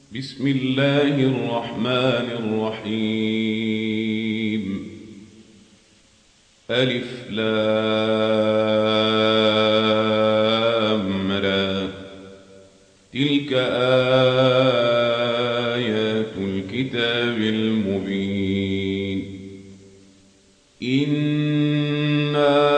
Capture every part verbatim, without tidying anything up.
بسم الله الرحمن الرحيم. ألف لام را. تلك آيات الكتاب المبين. إنا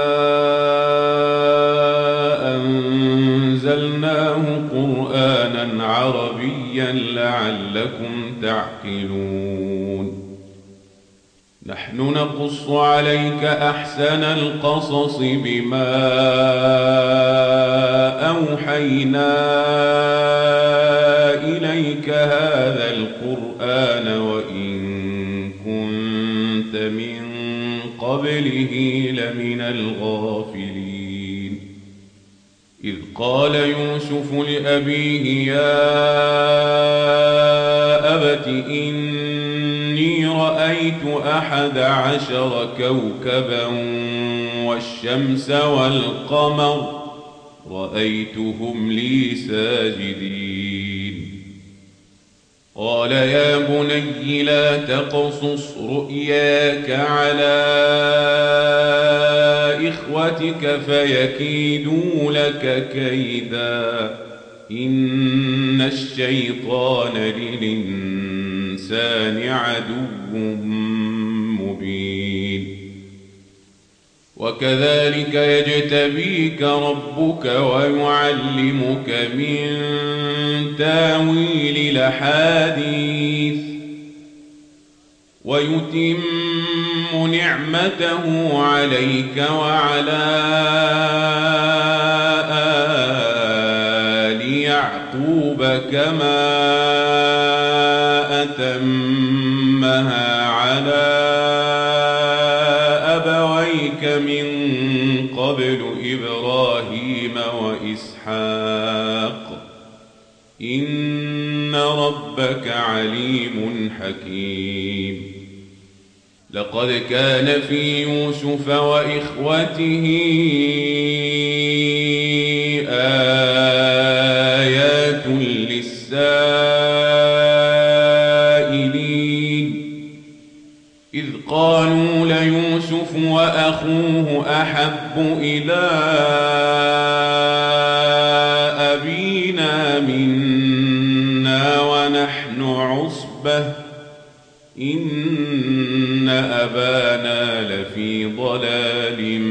أنزلناه قرآنا عربيا لعلكم تعقلون. نحن نقص عليك أحسن القصص بما أوحينا إليك هذا القرآن وإن كنت من قبله لمن الغافلين. إذ قال يوسف لأبيه يا أبت إني رأيت أحد عشر كوكبا والشمس والقمر رأيتهم لي ساجدين. قال يا بني لا تقصص رؤياك على إخوتك فيكيدوا لك كيدا إن الشيطان للإنسان عدو مبين. وكذلك يجتبيك ربك ويعلمك من تاويل الأحاديث ويتم نعمته عليك وعلى آل يعقوب كما أتمها على أبويك من قبل إبراهيم وإسحاق إن ربك عليم حكيم. لقد كان في يوسف وإخوته آيات للسائلين إذ قالوا ليوسف وأخوه أحب إلى أبينا منا ونحن عصبة إن أبانا لفي ضلال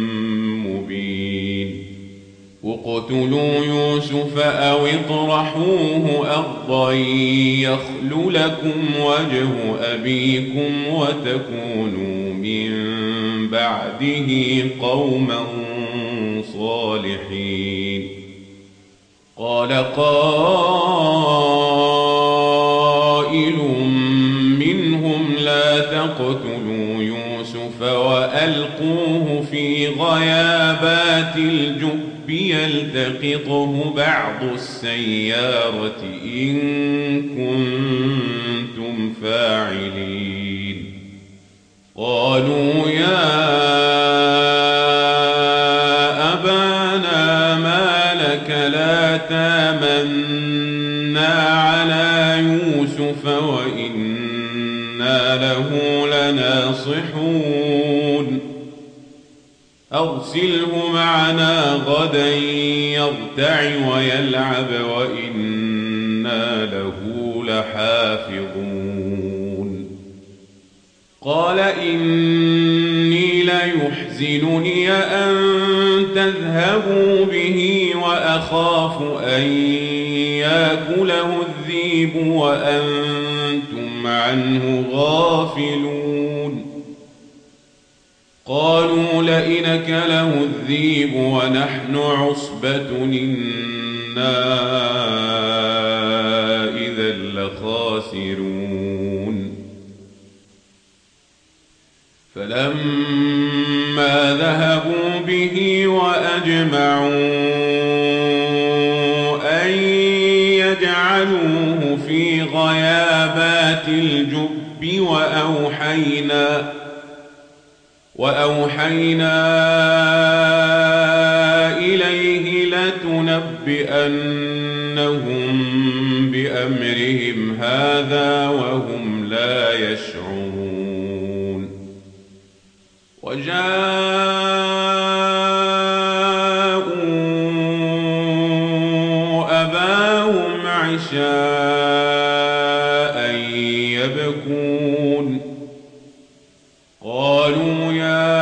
مبين. اقتلوا يوسف أو اطرحوه أرضا يخل لكم وجه أبيكم وتكونوا من بعده قوما صالحين. قال قائل منهم لا تقتلوا يوسف وألقوه في غيابات الجب يلتقطه بعض السيارة إن كنتم فاعلين. قالوا يا أبانا ما لك لا تامنا على يوسف وإنا له لناصحون. أرسله معنا غدا يرتع ويلعب وإنا له لحافظون. قال إني ليحزنني أن تذهبوا به وأخاف أن يأكله الذئب وأنتم عنه غافلون. قالوا لئن أكله الذئب ونحن عصبة إنا إذا لخاسرون. فلما ذهبوا به وأجمعوا أن يجعلوه في غيابات الجب وأوحينا وأوحينا إليه لتنبئنهم بأمرهم بهم هذا وهم لا يشعرون وجاءوا أباهم عشاء يبكون قالوا يا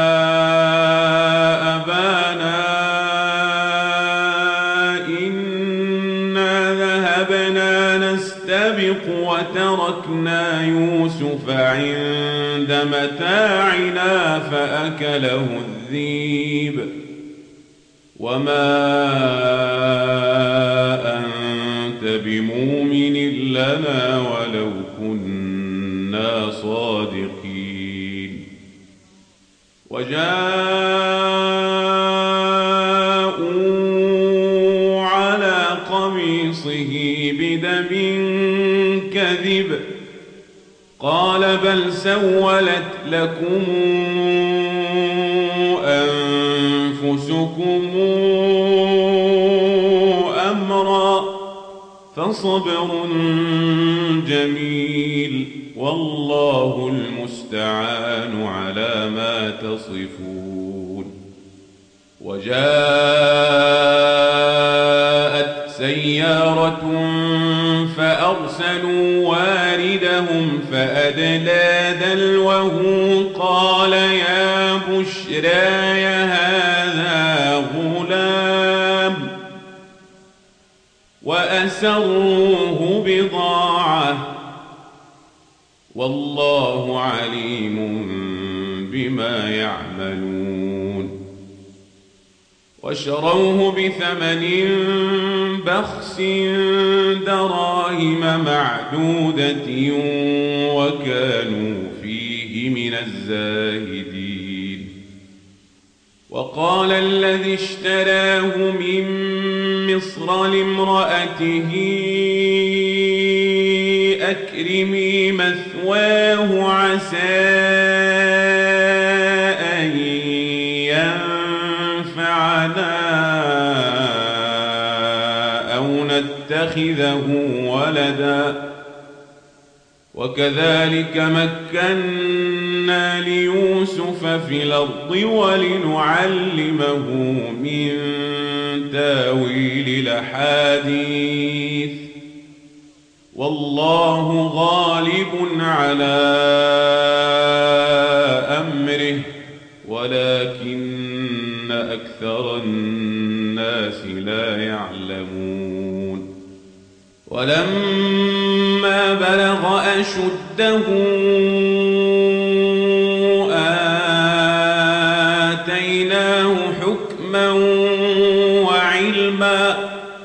أبانا إنا ذهبنا نستبق وتركنا يوسف عند متاعنا فأكله الذئب وما أنت بمؤمن لنا ولو كنا صادقين وجاءوا على قميصه بدم كذب قال بل سولت لكم أنفسكم أمرا فصبر جميل والله المستعان على ما تصفون وجاءت سيارة فأرسلوا واردهم فأدلى دلوه قال يا بشراي هذا غلام وأسروه بضاعة والله عليم بما يعملون وشروه بثمن بخس دراهم معدودة وكانوا فيه من الزاهدين وقال الذي اشتراه من مصر لامرأته أكرمي مثواه عسى أن ينفعنا أو نتخذه ولدا وكذلك مكنا ليوسف في الأرض ولنعلمه من تاويل الأحاديث والله غالب على أمره ولكن أكثر الناس لا يعلمون ولما بلغ أشده آتيناه حكما وعلما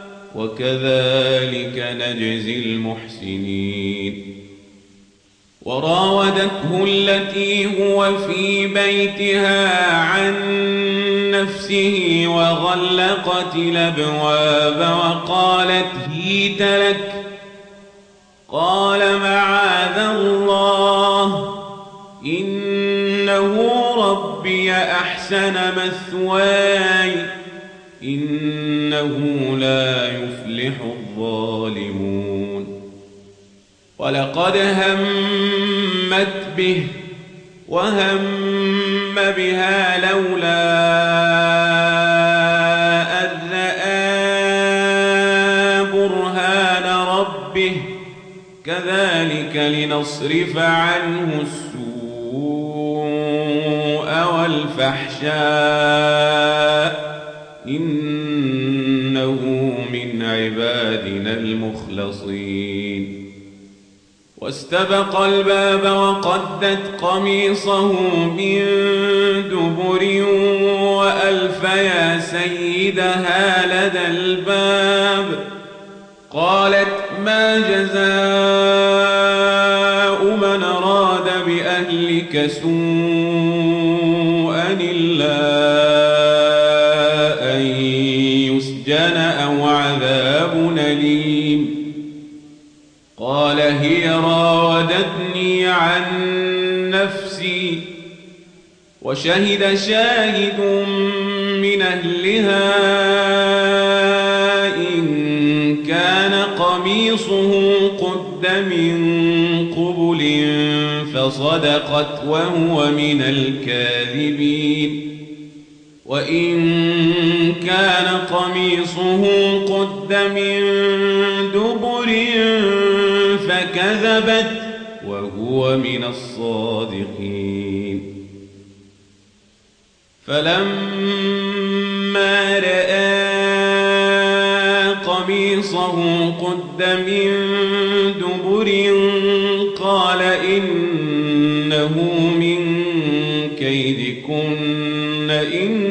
وكذلك نجزي المحسنين وراودته التي هو في بيتها عن نفسه وغلقت الأبواب وقالت هيت لك قال معاذ الله إنه ربي أحسن مثواي إنه لا يفلح الظالمون ولقد همت به وهم بها لولا أن رأى برهان ربه كذلك لنصرف عنه السوء والفحشاء إنه من عبادنا المخلصين واستبق الباب وقدت قميصه من دبر وألف يا سيدها لدى الباب قالت ما جزاء من أراد بأهلك سوءا إلا أن يسجن أو عذاب أليم قال هي راودتني عن نفسي وشهد شاهد من أهلها إن كان قميصه قد قد من قبل فصدقت وهو من الكاذبين وإن كان قميصه قد من دبر فكذبت وهو من الصادقين فلما رأى قميصه قد من دبر قال إنه من كيدكن إن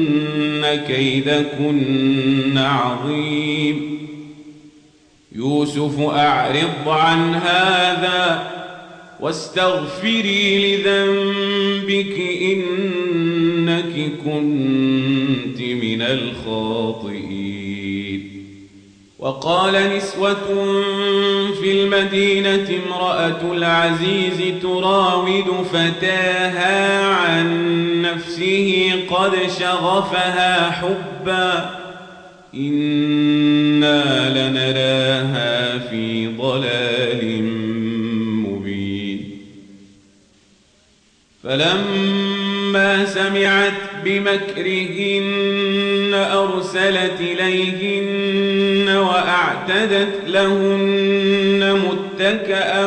كيدكن عظيم يوسف أعرض عن هذا واستغفري لذنبك إنك كنت من الخاطئين وقال نسوة في المدينة امرأة العزيز تراود فتاها عن نفسه قد شغفها حبا إنا لنراها في ضلال مبين فلما سمعت بمكرهن أرسلت إليهن وأعتدت لهن متكأ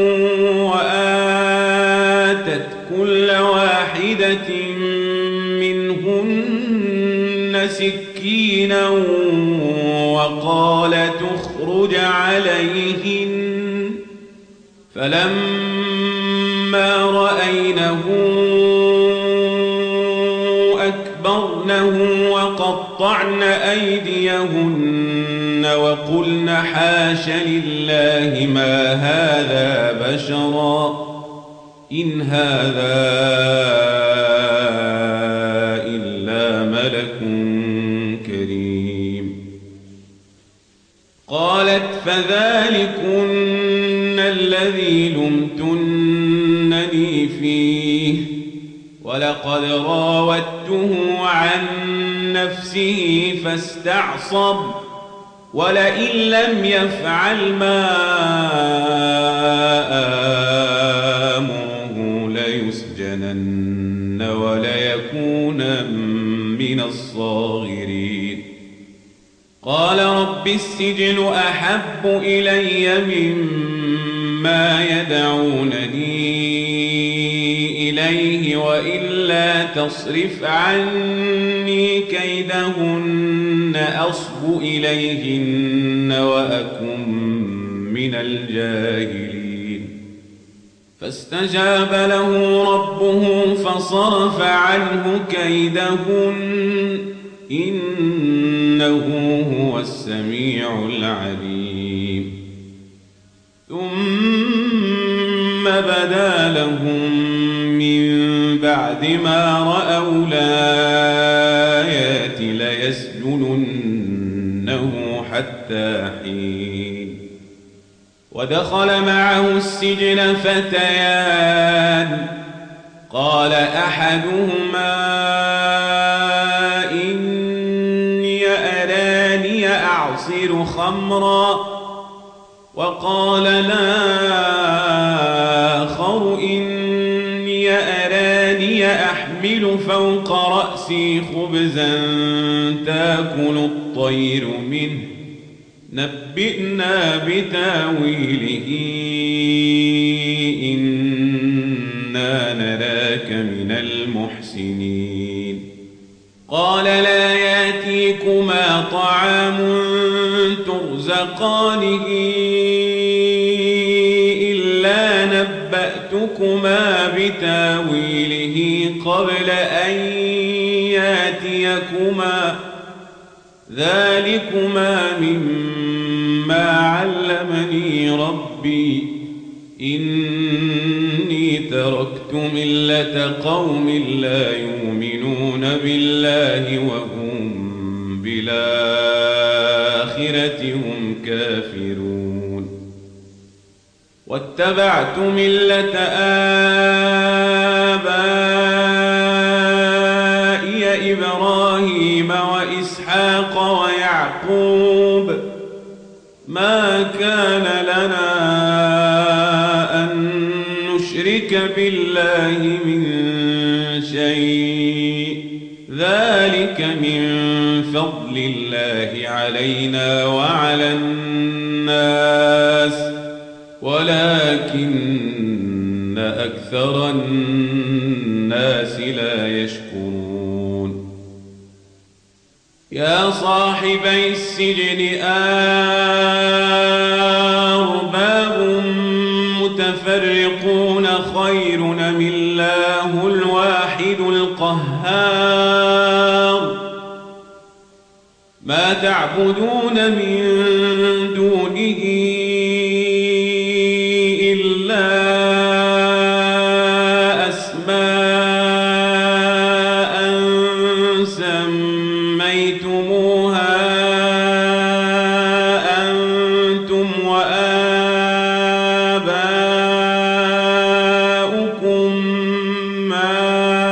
وآتت كل واحدة منهن سكينا وقال تخرج عليهن فلما رأينه أكبرنه وقطعن أيديهن وقلن حاش لله ما هذا بشرا إن هذا إلا ملك كريم قالت فذلكن الذي لمتنني فيه ولقد راودته عن نفسه فاستعصم ولئن لم يفعل ما آمره ليسجنن وليكون من الصاغرين قال رب السجن أحب إلي مما يدعونني إليه وإلا تصرف عني كيدهن أصب إليهن وأكن من الجاهلين فاستجاب له ربه فصرف عنه كيدهن إنه هو السميع العليم ثم بدا لهم من بعد ما رأوا الآيات ليسجننه حتى حين ودخل معه السجن فتيان قال أحدهما إني أراني أعصر خمرا وقال الآخر إني أراني أحمل فوق رأسي خبزا تأكل الطير منه نبئنا بتاويله إنا نراك من المحسنين قال لا يأتيكما طعام ترزقانه إلا نبأتكما بتاويله قبل أن يأتيكما ذلكما مما علمني ربي إني تركت ملة قوم لا يؤمنون بالله وهم بالآخرة هم كافرون واتبعت ملة آبائي إبراهيم وإسحاق ويعقوب ما كان لنا نشرك بالله من شيء ذلك من فضل الله علينا وعلى الناس ولكن أكثر الناس لا يشكرون يا صاحبي السجن أرباب متفرقون خير أم الله الواحد القهار ما تعبدون من دونه إلا أسماء سميتموها أنتم وآباؤكم ما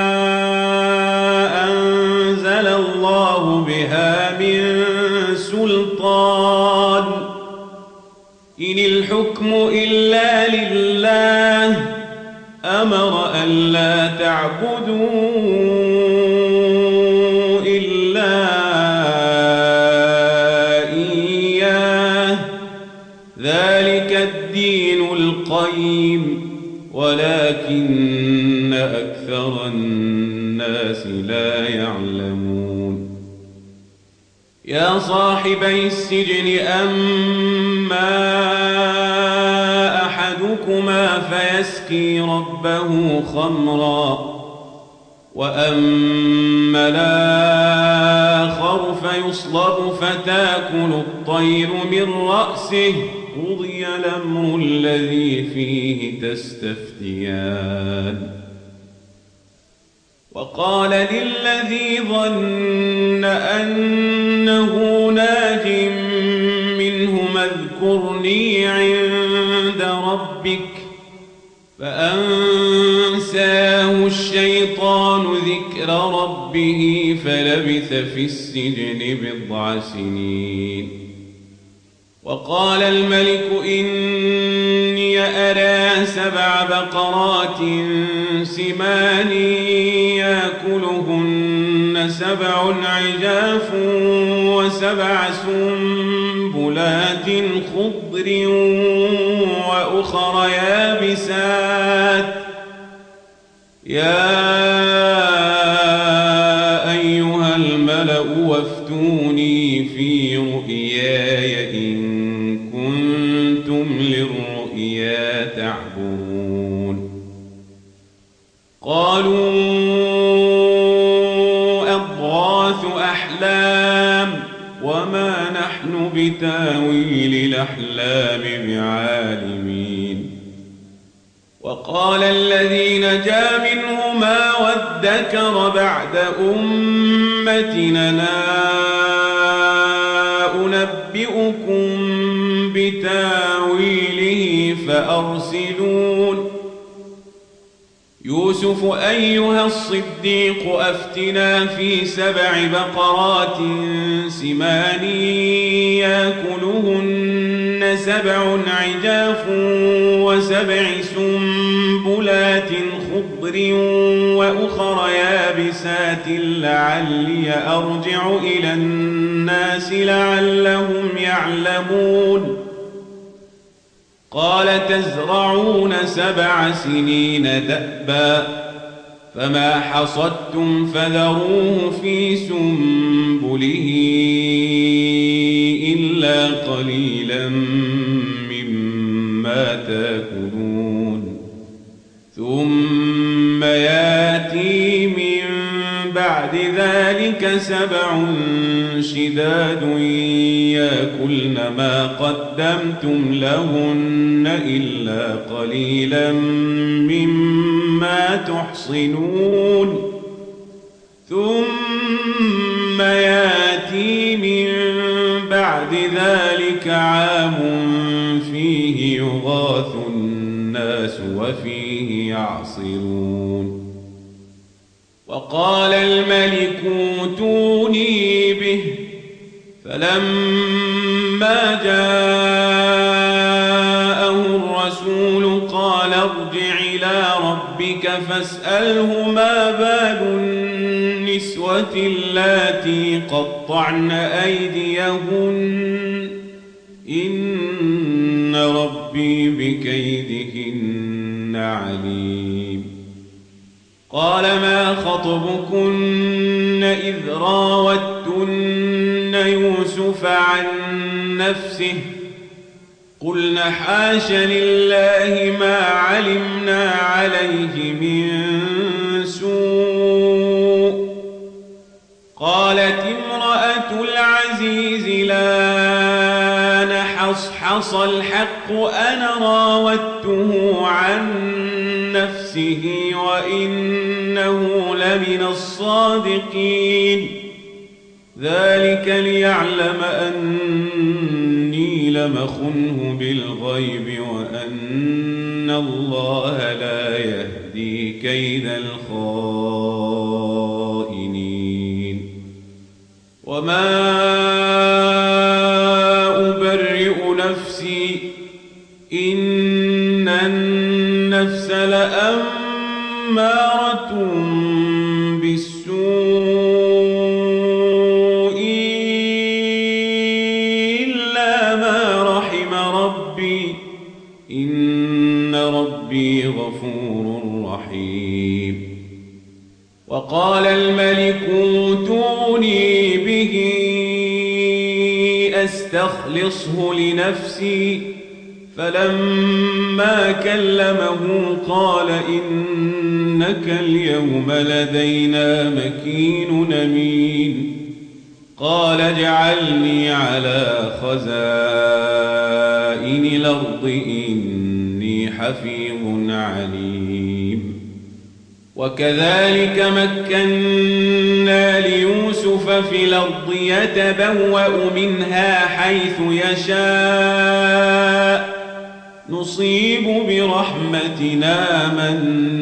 أنزل الله بها من سلطان إن الحكم إلا لله أمر أن لا تعبدوا إلا إياه ذلك الدين القيم ولكن أكثر الناس لا يعلمون يا صاحبي السجن أما أحدكما فيسقي ربه خمرا وأما الآخر فيصلب فتاكل الطير من رأسه قضي الأمر الذي فيه تستفتيان وقال للذي ظن أنه ناج منهما اذكرني عند ربك فأنساه الشيطان ذكر ربه فلبث في السجن بضع سنين وقال الملك إني أرى سبع بقرات سمان يأكلهن سبع عجاف وسبع سنبلات خضر وأخر يابسات يا أيها الملأ وافتوني في رؤياي إن كنتم للرؤيا تعبرون قالوا أضغاث أحلام وما نحن بتاويل الأحلام بعالمين وقال الذي نجا منهما وادكر بعد أمتنا أنبئكم بتاويله فأرسلون يوسف أيها الصديق أفتنا في سبع بقرات سمان يأكلهن سبع عجاف وسبع سنبلات خضر وأخر يابسات لعلي أرجع إلى الناس لعلهم يعلمون قال تزرعون سبع سنين دأبا فما حصدتم فذروه في سنبله إلا قليلا مما تأكلون ثم ياتي من بعد ذلك سبع شداد يأكلن ما قدمتم لهن إلا قليلا مما تحصنون ثم ياتي من بعد ذلك عام فيه يغاث الناس وفيه يعصرون وقال الملك اوتوني به فلما جاءه الرسول قال ارجع إلى ربك فاسأله ما بال النسوة اللاتي قطعن أيديهن إن ربي بكيدهن عليم. قال ما خطبكن إذ راوتن يوسف عن نفسه قلنا حاش لله ما علمنا عليه من سوء. قالت امرأة العزيز لا نحصحص الحق أنا راودته عن نفسه وإنه لمن الصادقين ذلك ليعلم أني لمخنه بالغيب وأن الله لا يهدي كيد الخائنين. وما أبرئ نفسي إن النفس لأمارة بالسوء إلا ما رحم ربي إن ربي غفور رحيم. وقال الملك اوتوني به أستخلصه لنفسي فلما كلمه قال إنك اليوم لدينا مكين أمين. قال اجعلني على خزائن الأرض إني حفيظ عليم. وكذلك مكنا ليوسف في الأرض يتبوأ منها حيث يشاء نصيب برحمتنا من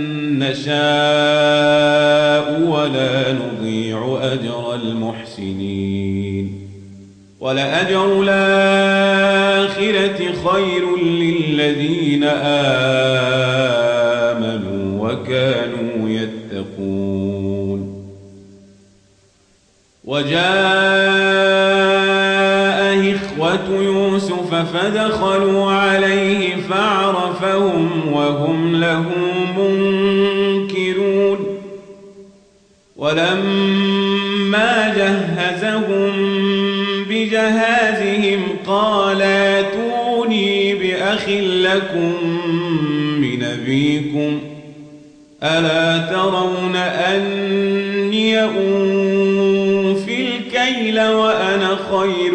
نشاء ولا نضيع أجر المحسنين. ولأجر الآخرة خير للذين آمنوا وكانوا يتقون. وجاء إخوة يوسف فدخلوا عليه فعرفهم وهم له منكرون. ولما جهزهم بجهازهم قال ائتوني بأخ لكم من أبيكم ألا ترون أني أوفي الكيل وأنا خير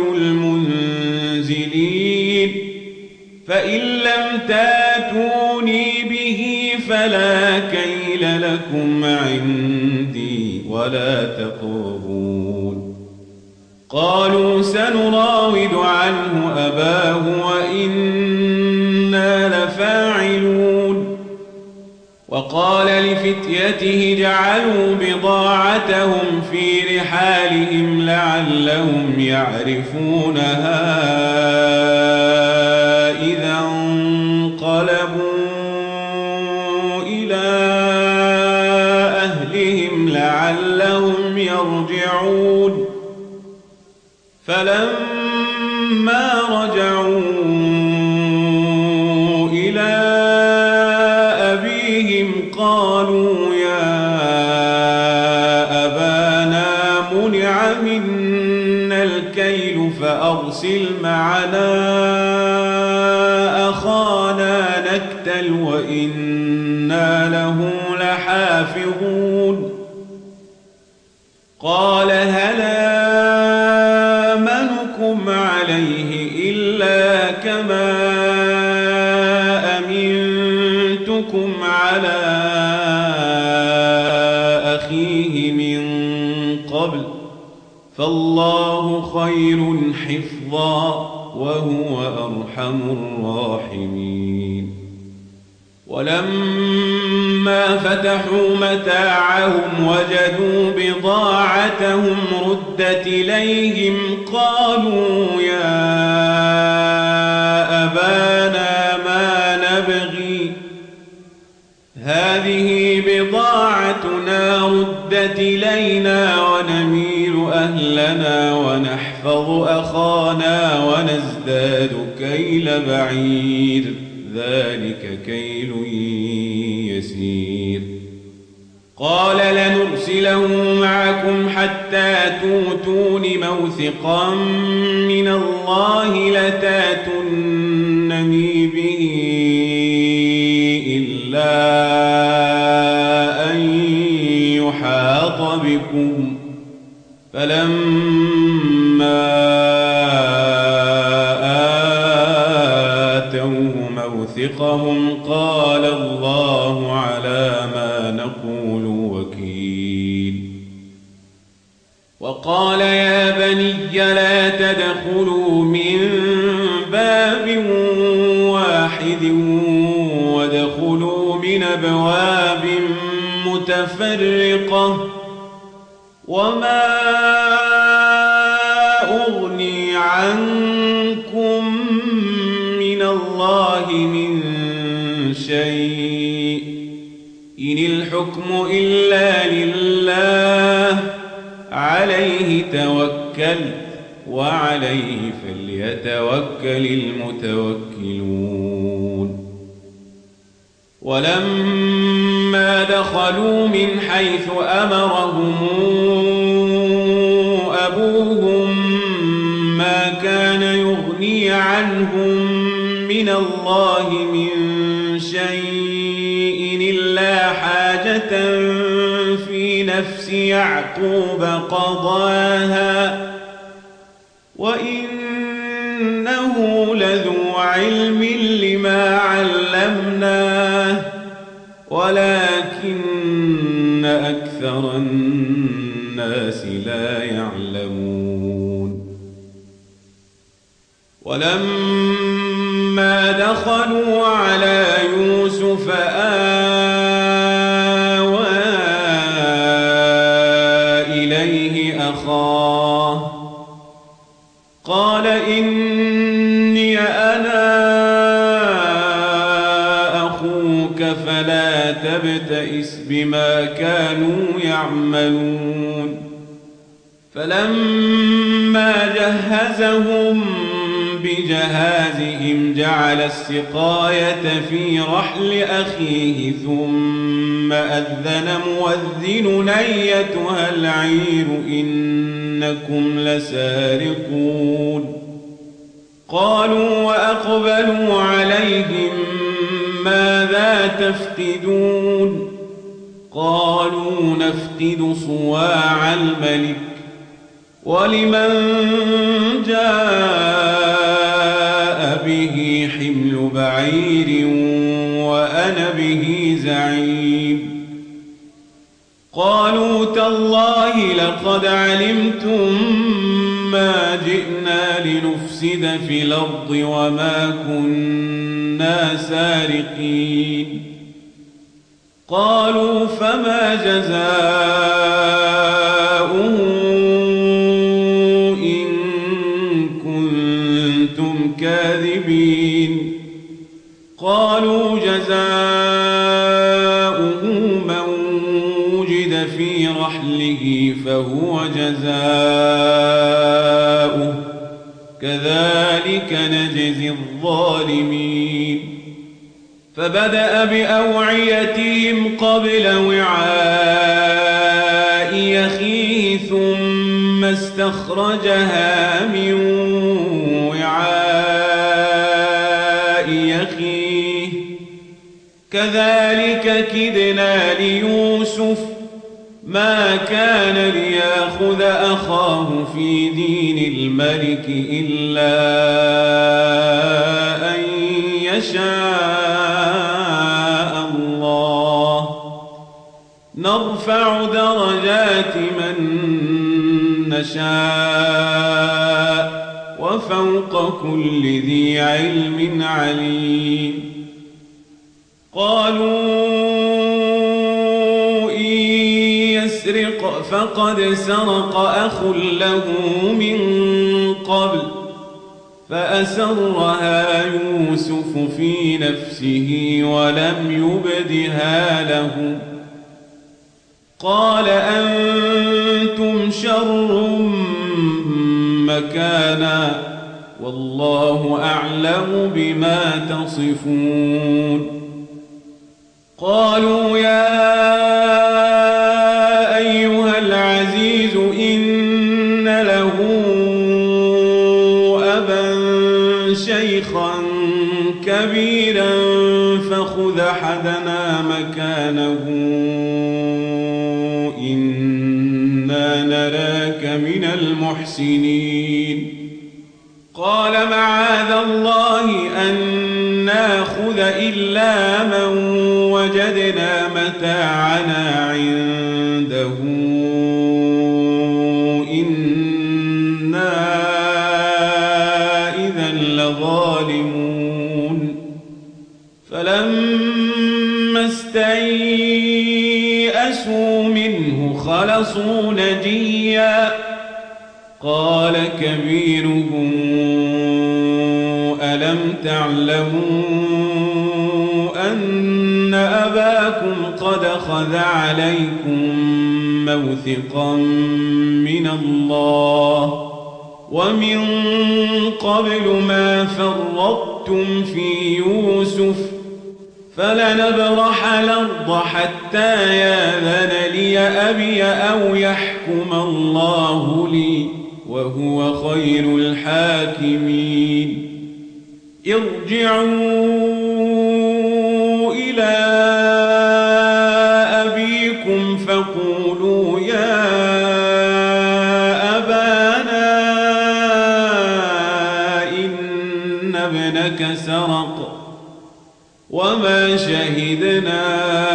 المنزلين فإن لم تاتوني به فلا كيل لكم عندي ولا تقربون. قالوا سنراود عنه أباه وإنا لفاعلون. وقال لفتيته جعلوا بضاعتهم في رحالهم لعلهم يعرفونها إذا انقلبوا إلى أهلهم لعلهم يرجعون. فلما رجعوا إلى أبيهم قالوا يا أبانا منع منا الكيل فأرسل معنا أخانا نكتل وإنا له لحافظون. قال هل آمنكم عليه إلا كما أمنتكم على أخيه من قبل فالله خير حفظا وهو أرحم الراحمين. ولما فتحوا متاعهم وجدوا بضاعتهم ردت إليهم قالوا يا أبانا ما نبغي هذه بضاعتنا ردت إلينا ونمير أهلنا ونحفظ أخانا ونزداد كيل بعير ذلك كيل يسير قال لنرسله معكم حتى توتون موثقا من الله لتاتونني به إلا أن يحاط بكم فلما آتوه موثقهم قال الله على ما نقول وكيل وقال يا بني لا تدخلوا من باب واحد وادخلوا من أبواب متفرقة وما أغني عنكم من الله من شيء إن الحكم إلا لله عليه توكلت وعليه فليتوكل المتوكلون ولما دخلوا من حيث أمرهم أبوهم ما كان يغني عنهم من الله من شيء إلا حاجة في نفس يعقوب قضاها وإنه لذو علم لما علمناه ولكن أكثر الناس لا يعلمون ولما دخلوا على يوسف آوى إليه أخاه قال إني أنا أخوك فلا تبتئس بما كانوا يعملون فلما جهزهم بجهازهم جعل السقاية في رحل أخيه ثم أذن مؤذن أيتها العير إنكم لسارقون قالوا وأقبلوا عليهم ماذا تفقدون قالوا نفقد صواع الملك ولمن جاء به حمل بعير وأنا به زعيم قالوا تالله لقد علمتم ما جئنا لنفسد في الأرض وما كنا سارقين قالوا فما جزاؤه كاذبين قالوا جزاؤه من وجد في رحله فهو جزاؤه كذلك نجزي الظالمين فبدأ بأوعيتهم قبل وعاء أخيه ثم استخرجها من أخيه كذلك كدنا ليوسف ما كان ليأخذ أخاه في دين الملك إلا أن يشاء الله نرفع درجات من نشاء وفوق كل ذي علم عليم قالوا إن يسرق فقد سرق أخ له من قبل فأسرها يوسف في نفسه ولم يبدها لهم قال أنتم شر مكانا والله أعلم بما تصفون قالوا يا أيها العزيز إن له أبا شيخا كبيرا فخذ أحدنا مكانه إنا نراك من المحسنين قال معاذ الله أن ناخذ إلا من وجدنا متاعنا عنده إنا إذا لظالمون فلما استيئسوا منه خلصوا نجيا قال كبيرهم ألم تعلموا أن أباكم قد خذ عليكم موثقا من الله ومن قبل ما فرطتم في يوسف فلنبرح الأرض حتى يأذن لي أبي أو يحكم الله لي وهو خير الحاكمين ارجعوا إلى أبيكم فقولوا يا أبانا إن ابنك سرق وما شهدنا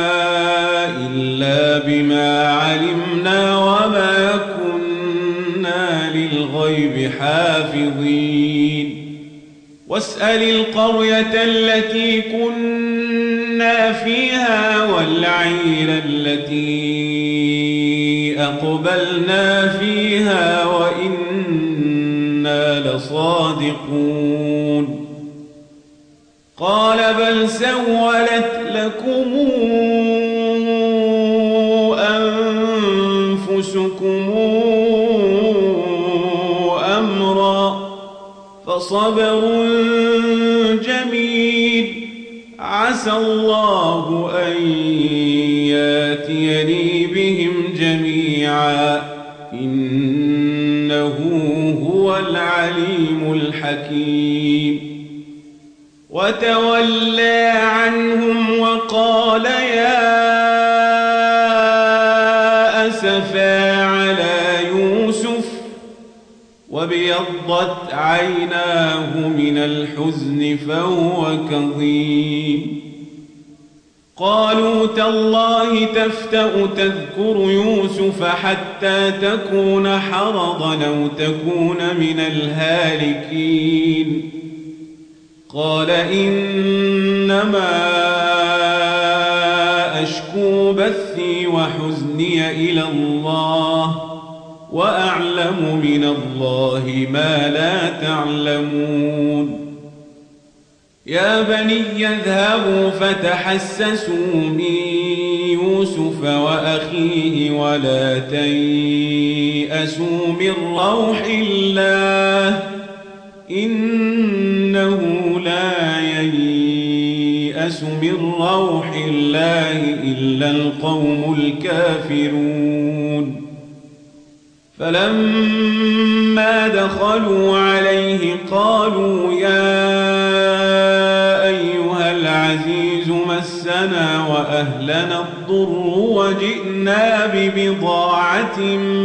إلا بما علمنا وما كنا للغيب حافظين واسأل القرية التي كنا فيها والعير التي أقبلنا فيها وإنا لصادقون قال بل سولت لكم أنفسكم أمرا فصبر جميل عسى الله أن ياتيني بهم جميعا إنه هو العليم الحكيم وتولى عنهم وقال يا أسفا على يوسف وابيضت عيناه من الحزن فهو كظيم قالوا تالله تفتأ تذكر يوسف حتى تكون حرضا أو تكون من الهالكين قال إنما أشكو بثي وحزني إلى الله وأعلم من الله ما لا تعلمون يا بني اذهبوا فتحسسوا من يوسف وأخيه ولا تيأسوا من روح الله إنه لا ييأس من روح الله إلا القوم الكافرون فلما دخلوا عليه قالوا يا أيها العزيز مسنا وأهلنا الضر وجئنا ببضاعة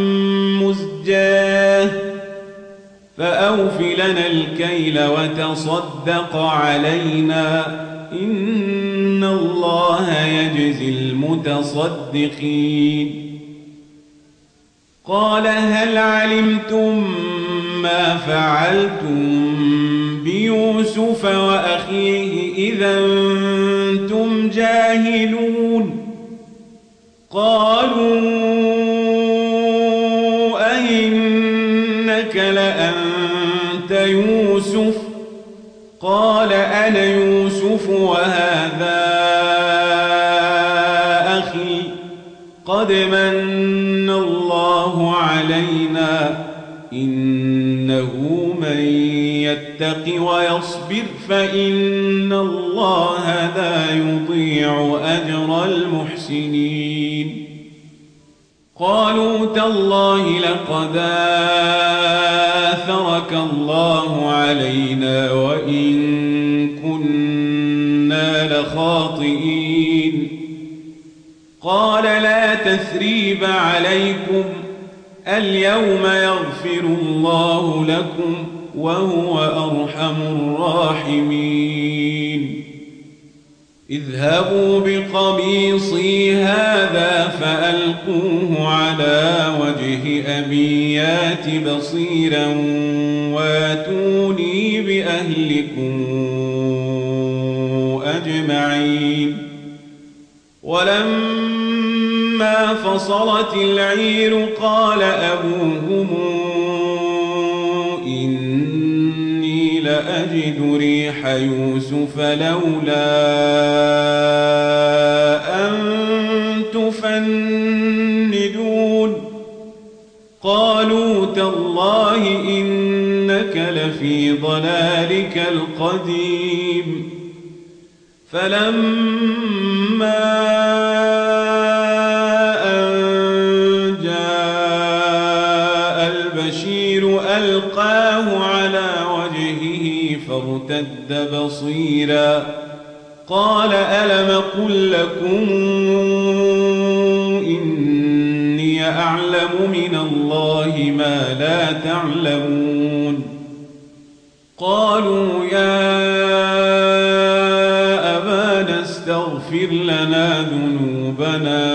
مزجاة فأوف لنا الكيل وتصدق علينا إن الله يجزي المتصدقين قال هل علمتم ما فعلتم بيوسف وأخيه إذا أنتم جاهلون قالوا أئنك لأنت يوسف لقد من الله علينا إنه من يتق ويصبر فإن الله لا يضيع أجر المحسنين قالوا تالله لقد آثرك الله علينا وإن كنا لخاطئين قال لا تثريب عليكم اليوم يغفر الله لكم وهو أرحم الراحمين اذهبوا بقميصي هذا فألقوه على وجه أبي يات بصيرا واتوني بأهلكم أجمعين ولما فصلت العير قال أبوهم إني لأجد ريح يوسف لولا أن تفندون قالوا تالله إنك لفي ضلالك القديم فلما أن جاء البشير ألقاه على وجهه فارتد بصيرا قال ألم قل لكم إني أعلم من الله ما لا تعلمون قالوا يا استغفر لنا ذنوبنا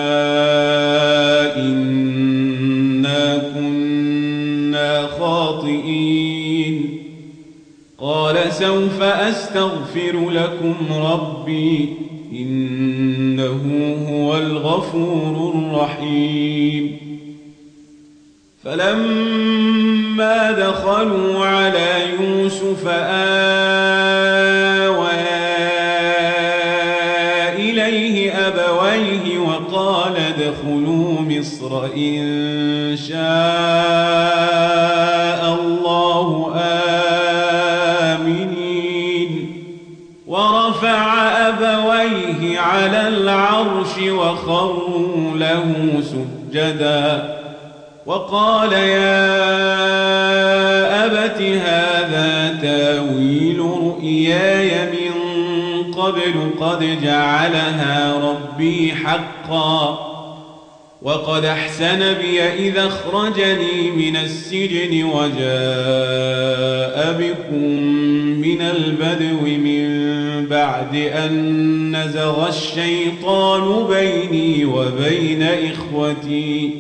إنا كنا خاطئين قال سوف أستغفر لكم ربي إنه هو الغفور الرحيم فلما دخلوا على يوسف آوى إليه أبويه وقال ادخلوا مصر إن شاء الله آمنين ورفع أبويه على العرش وخروا له سجدا وقال يا أبت هذا تاويل رؤياي من قبل قد جعلها ربي حقا وقد أحسن بي إذا أخرجني من السجن وجاء بكم من البدو من بعد أن نزغ الشيطان بيني وبين إخوتي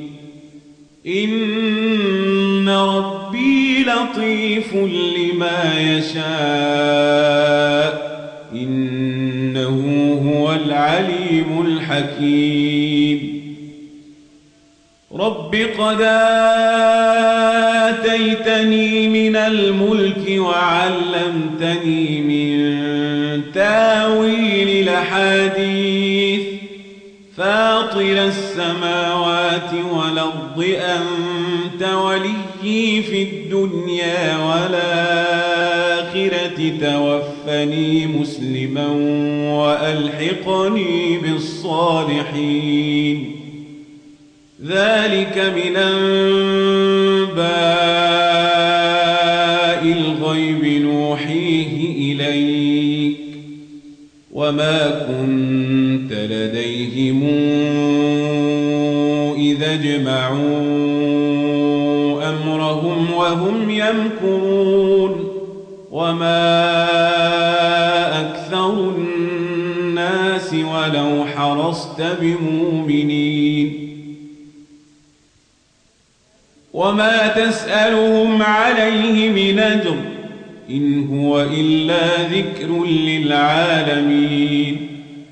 إن ربي لطيف لما يشاء إنه هو العليم الحكيم رب قد آتيتني من الملك وعلمتني من تاويل الأحاديث فاطر السماوات والأرض أنت وليي في الدنيا والآخرة توفني مسلما وألحقني بالصالحين ذلك من أنباء الغيب نوحيه إليك وما كنت لديهم إذا اجمعوا أمرهم وهم يمكرون وما أكثر الناس ولو حرصت بمؤمنين وما تسألهم عليه من أجر إن هو إلا ذكر للعالمين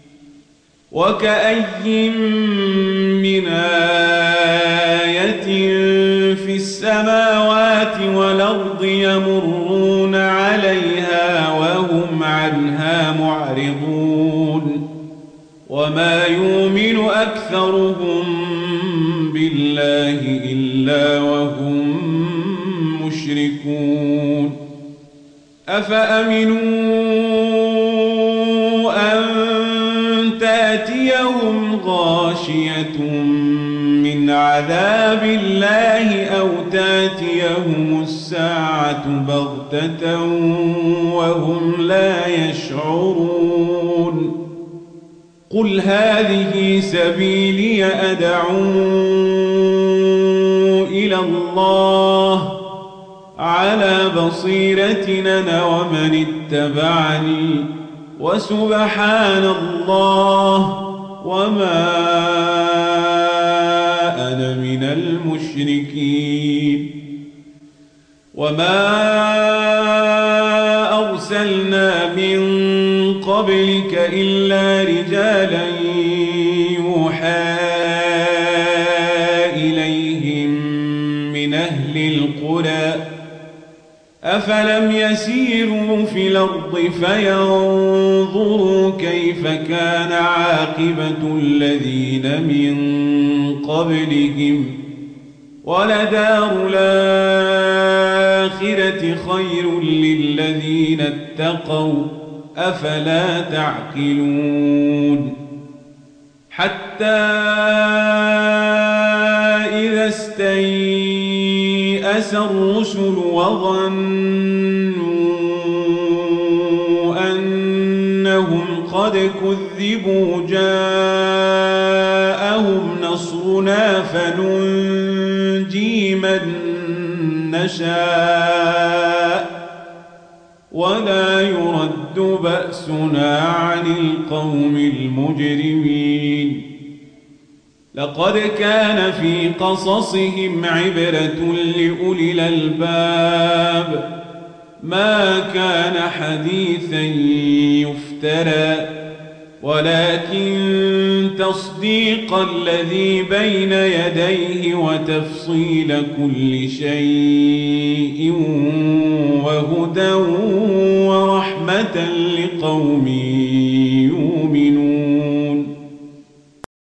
وكأي من آية في السماوات والأرض يمرون عليها وهم عنها معرضون وما يؤمن أكثرهم بالله إلا وهم مشركون أفأمنوا أن تأتيهم غاشية من عذاب الله أو تأتيهم الساعة بغتة وهم لا يشعرون قل هذه سبيلي أدعو إلى الله على بصيرة أنا ومن اتبعني وسبحان الله وما أنا من المشركين وما أرسلنا من قبلك إلا رجالا يوحى إليهم من أهل القرى أفلم يسيروا في الأرض فينظروا كيف كان عاقبة الذين من قبلهم ولدار الآخرة خير للذين اتقوا أفلا تعقلون حتى إذا استيأس الرسل وظنوا أنهم قد كذبوا جاءهم نصرنا فننجي من نشاء ولا يرد بأسنا عن القوم المجرمين لقد كان في قصصهم عبرة لأولي الألباب ما كان حديثا يفترى ولكن تصديق الذي بين يديه وتفصيل كل شيء وهدى ورحمة لقوم